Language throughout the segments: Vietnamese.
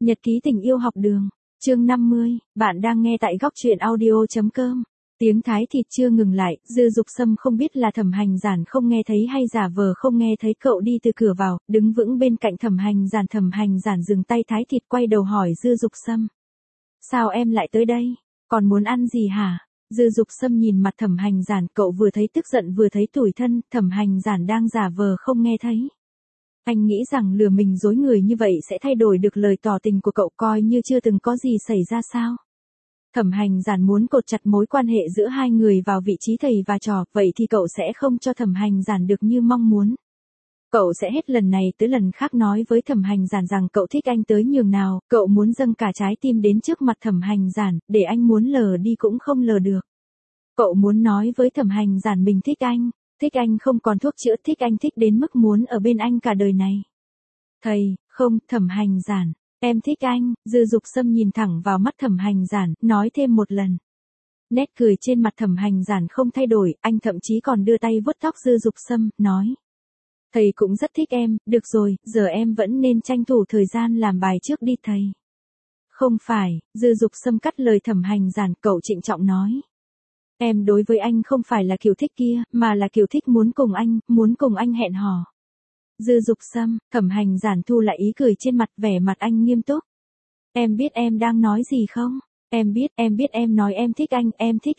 Nhật ký tình yêu học đường, chương 50, bạn đang nghe tại góc truyện audio.com. Tiếng Thái thịt chưa ngừng lại, Dư Dục Sâm không biết là Thẩm Hành Giản không nghe thấy hay giả vờ không nghe thấy cậu đi từ cửa vào, đứng vững bên cạnh Thẩm Hành Giản dừng tay thái thịt quay đầu hỏi Dư Dục Sâm. Sao em lại tới đây? Còn muốn ăn gì hả? Dư Dục Sâm nhìn mặt Thẩm Hành Giản, cậu vừa thấy tức giận vừa thấy tủi thân, Thẩm Hành Giản đang giả vờ không nghe thấy. Anh nghĩ rằng lừa mình dối người như vậy sẽ thay đổi được lời tỏ tình của cậu, coi như chưa từng có gì xảy ra sao. Thẩm Hành Giản muốn cột chặt mối quan hệ giữa hai người vào vị trí thầy và trò, vậy thì cậu sẽ không cho Thẩm Hành Giản được như mong muốn. Cậu sẽ hết lần này tới lần khác nói với Thẩm Hành Giản rằng cậu thích anh tới nhường nào, cậu muốn dâng cả trái tim đến trước mặt Thẩm Hành Giản, để anh muốn lờ đi cũng không lờ được. Cậu muốn nói với Thẩm Hành Giản mình thích anh không còn thuốc chữa, thích anh thích đến mức muốn ở bên anh cả đời này. Thầy, không, Thẩm Hành Giản, em thích anh. Dư Dục Sâm nhìn thẳng vào mắt Thẩm Hành Giản, nói thêm một lần. Nét cười trên mặt Thẩm Hành Giản không thay đổi, anh thậm chí còn đưa tay vuốt tóc Dư Dục Sâm, nói. Thầy cũng rất thích em, được rồi, giờ em vẫn nên tranh thủ thời gian làm bài trước đi thầy. Không phải, Dư Dục Sâm cắt lời Thẩm Hành Giản, cậu trịnh trọng nói. Em đối với anh không phải là kiểu thích kia, mà là kiểu thích muốn cùng anh hẹn hò. Dư Dục Sâm, Thẩm Hành Giản thu lại ý cười trên mặt, vẻ mặt anh nghiêm túc. Em biết em đang nói gì không? Em biết em nói em thích anh.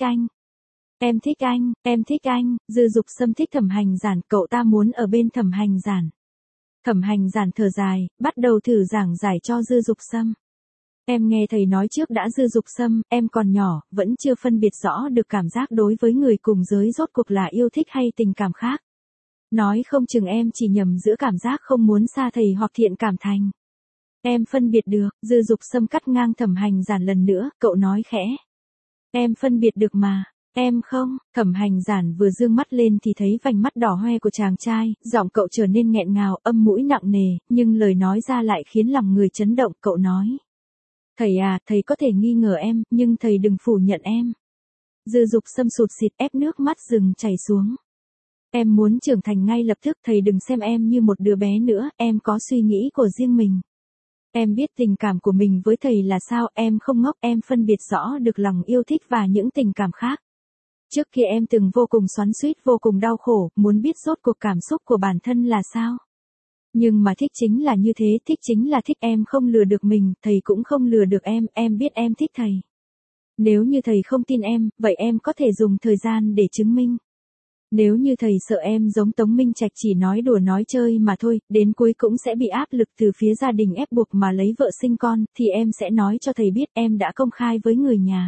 Em thích anh. Dư Dục Sâm thích Thẩm Hành Giản, cậu ta muốn ở bên Thẩm Hành Giản. Thẩm Hành Giản thở dài, bắt đầu thử giảng giải cho Dư Dục Sâm. Em nghe thầy nói trước đã Dư Dục Sâm, em còn nhỏ, vẫn chưa phân biệt rõ được cảm giác đối với người cùng giới rốt cuộc là yêu thích hay tình cảm khác. Nói không chừng em chỉ nhầm giữa cảm giác không muốn xa thầy hoặc thiện cảm thành. Em phân biệt được. Dư Dục Sâm cắt ngang Thẩm Hành Giản lần nữa, cậu nói khẽ. Em phân biệt được mà. Em không. Thẩm Hành Giản vừa dương mắt lên thì thấy vành mắt đỏ hoe của chàng trai, giọng cậu trở nên nghẹn ngào, âm mũi nặng nề, nhưng lời nói ra lại khiến lòng người chấn động, cậu nói. Thầy à, thầy có thể nghi ngờ em, nhưng thầy đừng phủ nhận em. Dư Dục Sâm sụt sịt ép nước mắt rừng chảy xuống. Em muốn trưởng thành ngay lập tức, thầy đừng xem em như một đứa bé nữa, em có suy nghĩ của riêng mình. Em biết tình cảm của mình với thầy là sao, em không ngốc, em phân biệt rõ được lòng yêu thích và những tình cảm khác. Trước kia em từng vô cùng xoắn xuýt, vô cùng đau khổ, muốn biết rốt cuộc cảm xúc của bản thân là sao. Nhưng mà thích chính là như thế, thích chính là thích, em không lừa được mình, thầy cũng không lừa được em biết em thích thầy. Nếu như thầy không tin em, vậy em có thể dùng thời gian để chứng minh. Nếu như thầy sợ em giống Tống Minh Trạch chỉ nói đùa nói chơi mà thôi, đến cuối cũng sẽ bị áp lực từ phía gia đình ép buộc mà lấy vợ sinh con, thì em sẽ nói cho thầy biết em đã công khai với người nhà.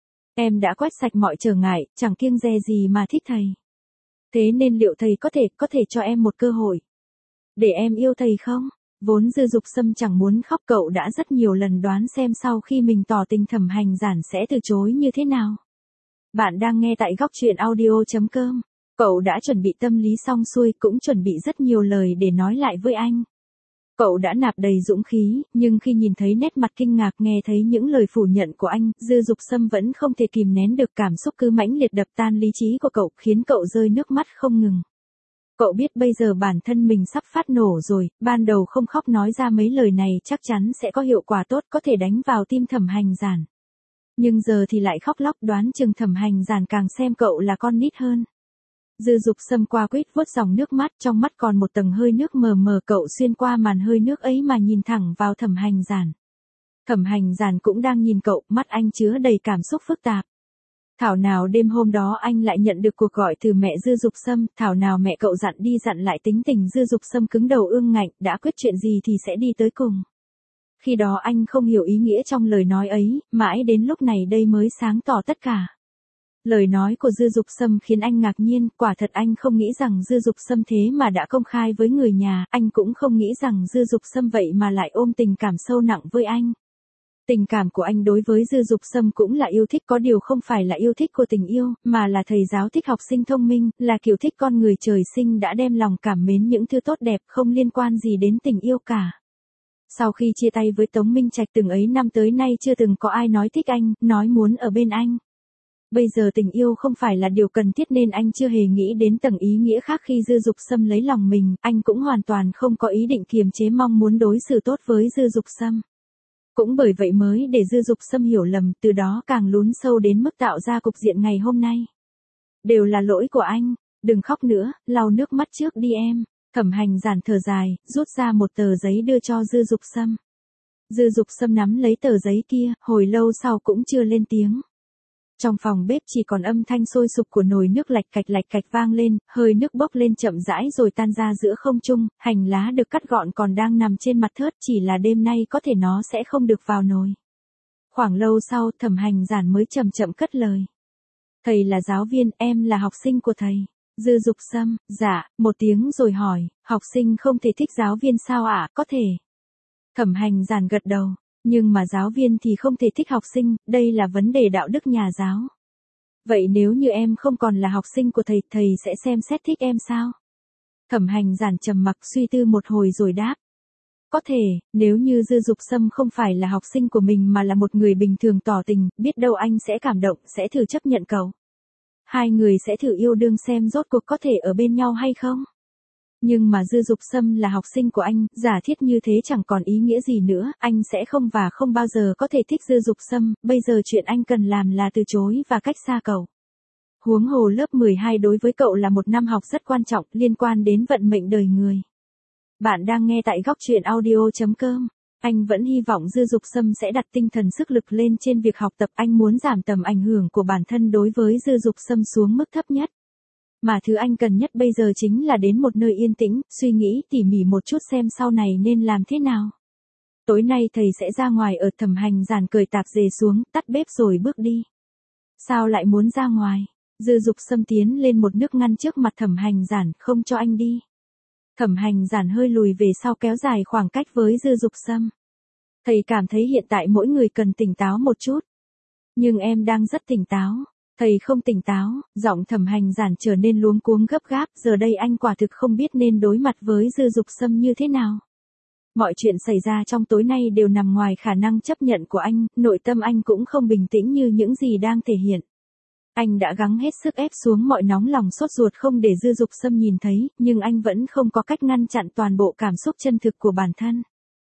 Em đã quét sạch mọi trở ngại, chẳng kiêng dè gì mà thích thầy. Thế nên liệu thầy có thể cho em một cơ hội để em yêu thầy không? Vốn Dư Dục Sâm chẳng muốn khóc, cậu đã rất nhiều lần đoán xem sau khi mình tỏ tình Thẩm Hành Giản sẽ từ chối như thế nào. Bạn đang nghe tại góc truyện audio.com. Cậu đã chuẩn bị tâm lý xong xuôi, cũng chuẩn bị rất nhiều lời để nói lại với anh. Cậu đã nạp đầy dũng khí, nhưng khi nhìn thấy nét mặt kinh ngạc, nghe thấy những lời phủ nhận của anh, Dư Dục Sâm vẫn không thể kìm nén được, cảm xúc cứ mãnh liệt đập tan lý trí của cậu, khiến cậu rơi nước mắt không ngừng. Cậu biết bây giờ bản thân mình sắp phát nổ rồi, ban đầu không khóc nói ra mấy lời này chắc chắn sẽ có hiệu quả tốt, có thể đánh vào tim Thẩm Hành Giản. Nhưng giờ thì lại khóc lóc, đoán chừng Thẩm Hành Giản càng xem cậu là con nít hơn. Dư Dục Sâm qua quýt vuốt dòng nước mắt, trong mắt còn một tầng hơi nước mờ mờ, cậu xuyên qua màn hơi nước ấy mà nhìn thẳng vào Thẩm Hành Giản. Thẩm Hành Giản cũng đang nhìn cậu, mắt anh chứa đầy cảm xúc phức tạp. Thảo nào đêm hôm đó anh lại nhận được cuộc gọi từ mẹ Dư Dục Sâm, thảo nào mẹ cậu dặn đi dặn lại, tính tình Dư Dục Sâm cứng đầu ương ngạnh, đã quyết chuyện gì thì sẽ đi tới cùng. Khi đó anh không hiểu ý nghĩa trong lời nói ấy, mãi đến lúc này đây mới sáng tỏ tất cả. Lời nói của Dư Dục Sâm khiến anh ngạc nhiên, quả thật anh không nghĩ rằng Dư Dục Sâm thế mà đã công khai với người nhà, anh cũng không nghĩ rằng Dư Dục Sâm vậy mà lại ôm tình cảm sâu nặng với anh. Tình cảm của anh đối với Dư Dục Sâm cũng là yêu thích, có điều không phải là yêu thích của tình yêu, mà là thầy giáo thích học sinh thông minh, là kiểu thích con người trời sinh đã đem lòng cảm mến những thứ tốt đẹp, không liên quan gì đến tình yêu cả. Sau khi chia tay với Tống Minh Trạch từng ấy năm tới nay chưa từng có ai nói thích anh, nói muốn ở bên anh. Bây giờ tình yêu không phải là điều cần thiết nên anh chưa hề nghĩ đến tầng ý nghĩa khác. Khi Dư Dục Sâm lấy lòng mình, anh cũng hoàn toàn không có ý định kiềm chế mong muốn đối xử tốt với Dư Dục Sâm. Cũng bởi vậy mới để Dư Dục Sâm hiểu lầm, từ đó càng lún sâu đến mức tạo ra cục diện ngày hôm nay. Đều là lỗi của anh, đừng khóc nữa, lau nước mắt trước đi em. Thẩm Hành Giản thở dài, rút ra một tờ giấy đưa cho Dư Dục Sâm. Dư Dục Sâm nắm lấy tờ giấy kia, hồi lâu sau cũng chưa lên tiếng. Trong phòng bếp chỉ còn âm thanh sôi sục của nồi nước lạch cạch vang lên, hơi nước bốc lên chậm rãi rồi tan ra giữa không trung, hành lá được cắt gọn còn đang nằm trên mặt thớt, chỉ là đêm nay có thể nó sẽ không được vào nồi. Khoảng lâu sau, Thẩm Hành Giản mới chậm chậm cất lời. Thầy là giáo viên, em là học sinh của thầy. Dư Dục Sâm, dạ, một tiếng rồi hỏi, học sinh không thể thích giáo viên sao ạ? Có thể. Thẩm Hành Giản gật đầu. Nhưng mà giáo viên thì không thể thích học sinh, đây là vấn đề đạo đức nhà giáo. Vậy nếu như em không còn là học sinh của thầy, thầy sẽ xem xét thích em sao? Thẩm Hành Giản trầm mặc suy tư một hồi rồi đáp. Có thể, nếu như Dư Dục Sâm không phải là học sinh của mình mà là một người bình thường tỏ tình, biết đâu anh sẽ cảm động, sẽ thử chấp nhận cậu. Hai người sẽ thử yêu đương xem rốt cuộc có thể ở bên nhau hay không? Nhưng mà Dư Dục Sâm là học sinh của anh, giả thiết như thế chẳng còn ý nghĩa gì nữa, anh sẽ không và không bao giờ có thể thích Dư Dục Sâm, bây giờ chuyện anh cần làm là từ chối và cách xa cậu. Huống hồ lớp 12 đối với cậu là một năm học rất quan trọng, liên quan đến vận mệnh đời người. Bạn đang nghe tại góc truyện audio.com. Anh vẫn hy vọng Dư Dục Sâm sẽ đặt tinh thần sức lực lên trên việc học tập, anh muốn giảm tầm ảnh hưởng của bản thân đối với Dư Dục Sâm xuống mức thấp nhất. Mà thứ anh cần nhất bây giờ chính là đến một nơi yên tĩnh, suy nghĩ tỉ mỉ một chút xem sau này nên làm thế nào. Tối nay thầy sẽ ra ngoài ở. Thẩm Hành Giản cởi tạp dề xuống, tắt bếp rồi bước đi. Sao lại muốn ra ngoài? Dư Dục Sâm tiến lên một nước ngăn trước mặt Thẩm Hành Giản, không cho anh đi. Thẩm Hành Giản hơi lùi về sau kéo dài khoảng cách với Dư Dục Sâm. Thầy cảm thấy hiện tại mỗi người cần tỉnh táo một chút. Nhưng em đang rất tỉnh táo. Thầy không tỉnh táo, giọng Thẩm Hành Giản trở nên luống cuống gấp gáp, giờ đây anh quả thực không biết nên đối mặt với Dư Dục Sâm như thế nào. Mọi chuyện xảy ra trong tối nay đều nằm ngoài khả năng chấp nhận của anh, nội tâm anh cũng không bình tĩnh như những gì đang thể hiện. Anh đã gắng hết sức ép xuống mọi nóng lòng sốt ruột không để Dư Dục Sâm nhìn thấy, nhưng anh vẫn không có cách ngăn chặn toàn bộ cảm xúc chân thực của bản thân.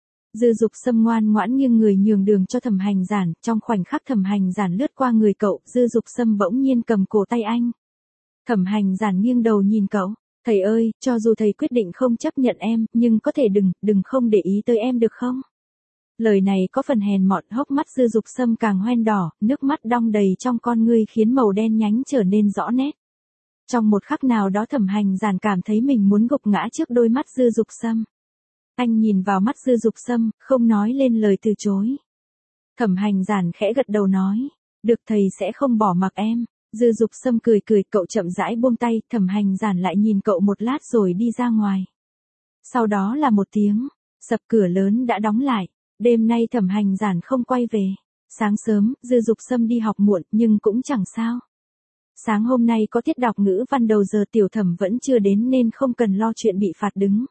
Dư Dục Sâm ngoan ngoãn nghiêng người nhường đường cho Thẩm Hành Giản, trong khoảnh khắc Thẩm Hành Giản lướt qua người cậu, Dư Dục Sâm bỗng nhiên cầm cổ tay anh. Thẩm Hành Giản nghiêng đầu nhìn cậu, thầy ơi, cho dù thầy quyết định không chấp nhận em, nhưng có thể đừng không để ý tới em được không? Lời này có phần hèn mọn, hốc mắt Dư Dục Sâm càng hoen đỏ, nước mắt đong đầy trong con ngươi khiến màu đen nhánh trở nên rõ nét. Trong một khắc nào đó Thẩm Hành Giản cảm thấy mình muốn gục ngã trước đôi mắt Dư Dục Sâm. Anh nhìn vào mắt Dư Dục Sâm, không nói lên lời từ chối. Thẩm Hành Giản khẽ gật đầu nói, được thầy sẽ không bỏ mặc em. Dư Dục Sâm cười, cậu chậm rãi buông tay, Thẩm Hành Giản lại nhìn cậu một lát rồi đi ra ngoài. Sau đó là một tiếng, sập cửa lớn đã đóng lại, đêm nay Thẩm Hành Giản không quay về. Sáng sớm, Dư Dục Sâm đi học muộn, nhưng cũng chẳng sao. Sáng hôm nay có tiết đọc ngữ văn đầu giờ, Tiểu Thẩm vẫn chưa đến nên không cần lo chuyện bị phạt đứng.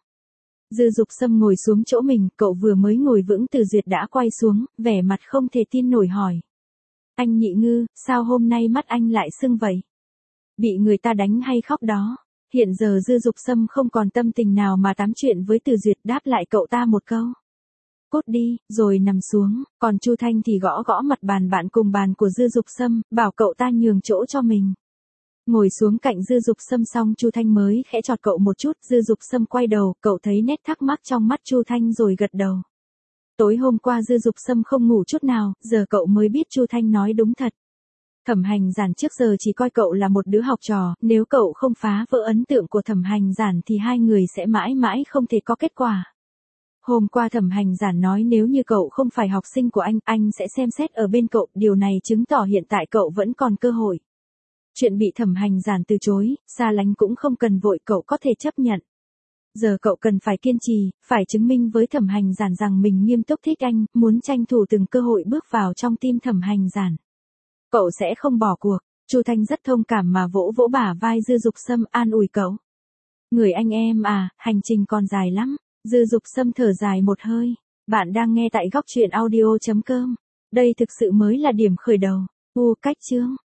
Dư Dục Sâm ngồi xuống chỗ mình, cậu vừa mới ngồi vững Từ Duyệt đã quay xuống, vẻ mặt không thể tin nổi hỏi. Anh Nhị Ngư, sao hôm nay mắt anh lại sưng vậy? Bị người ta đánh hay khóc đó? Hiện giờ Dư Dục Sâm không còn tâm tình nào mà tám chuyện với Từ Duyệt, đáp lại cậu ta một câu. Cút đi, rồi nằm xuống, còn Chu Thanh thì gõ gõ mặt bàn bạn cùng bàn của Dư Dục Sâm, bảo cậu ta nhường chỗ cho mình. Ngồi xuống cạnh Dư Dục Sâm xong Chu Thanh mới khẽ chọt cậu một chút, Dư Dục Sâm quay đầu, cậu thấy nét thắc mắc trong mắt Chu Thanh rồi gật đầu. Tối hôm qua Dư Dục Sâm không ngủ chút nào, giờ cậu mới biết Chu Thanh nói đúng thật. Thẩm Hành Giản trước giờ chỉ coi cậu là một đứa học trò, nếu cậu không phá vỡ ấn tượng của Thẩm Hành Giản thì hai người sẽ mãi mãi không thể có kết quả. Hôm qua Thẩm Hành Giản nói nếu như cậu không phải học sinh của anh sẽ xem xét ở bên cậu, điều này chứng tỏ hiện tại cậu vẫn còn cơ hội. Chuyện bị Thẩm Hành Giản từ chối, xa lánh cũng không cần vội, cậu có thể chấp nhận. Giờ cậu cần phải kiên trì, phải chứng minh với Thẩm Hành Giản rằng mình nghiêm túc thích anh, muốn tranh thủ từng cơ hội bước vào trong tim Thẩm Hành Giản. Cậu sẽ không bỏ cuộc. Chu Thanh rất thông cảm mà vỗ vỗ bả vai Dư Dục Sâm, an ủi cậu. Người anh em à, hành trình còn dài lắm. Dư Dục Sâm thở dài một hơi. Bạn đang nghe tại góc truyện audio.com. Đây thực sự mới là điểm khởi đầu. Cách chương.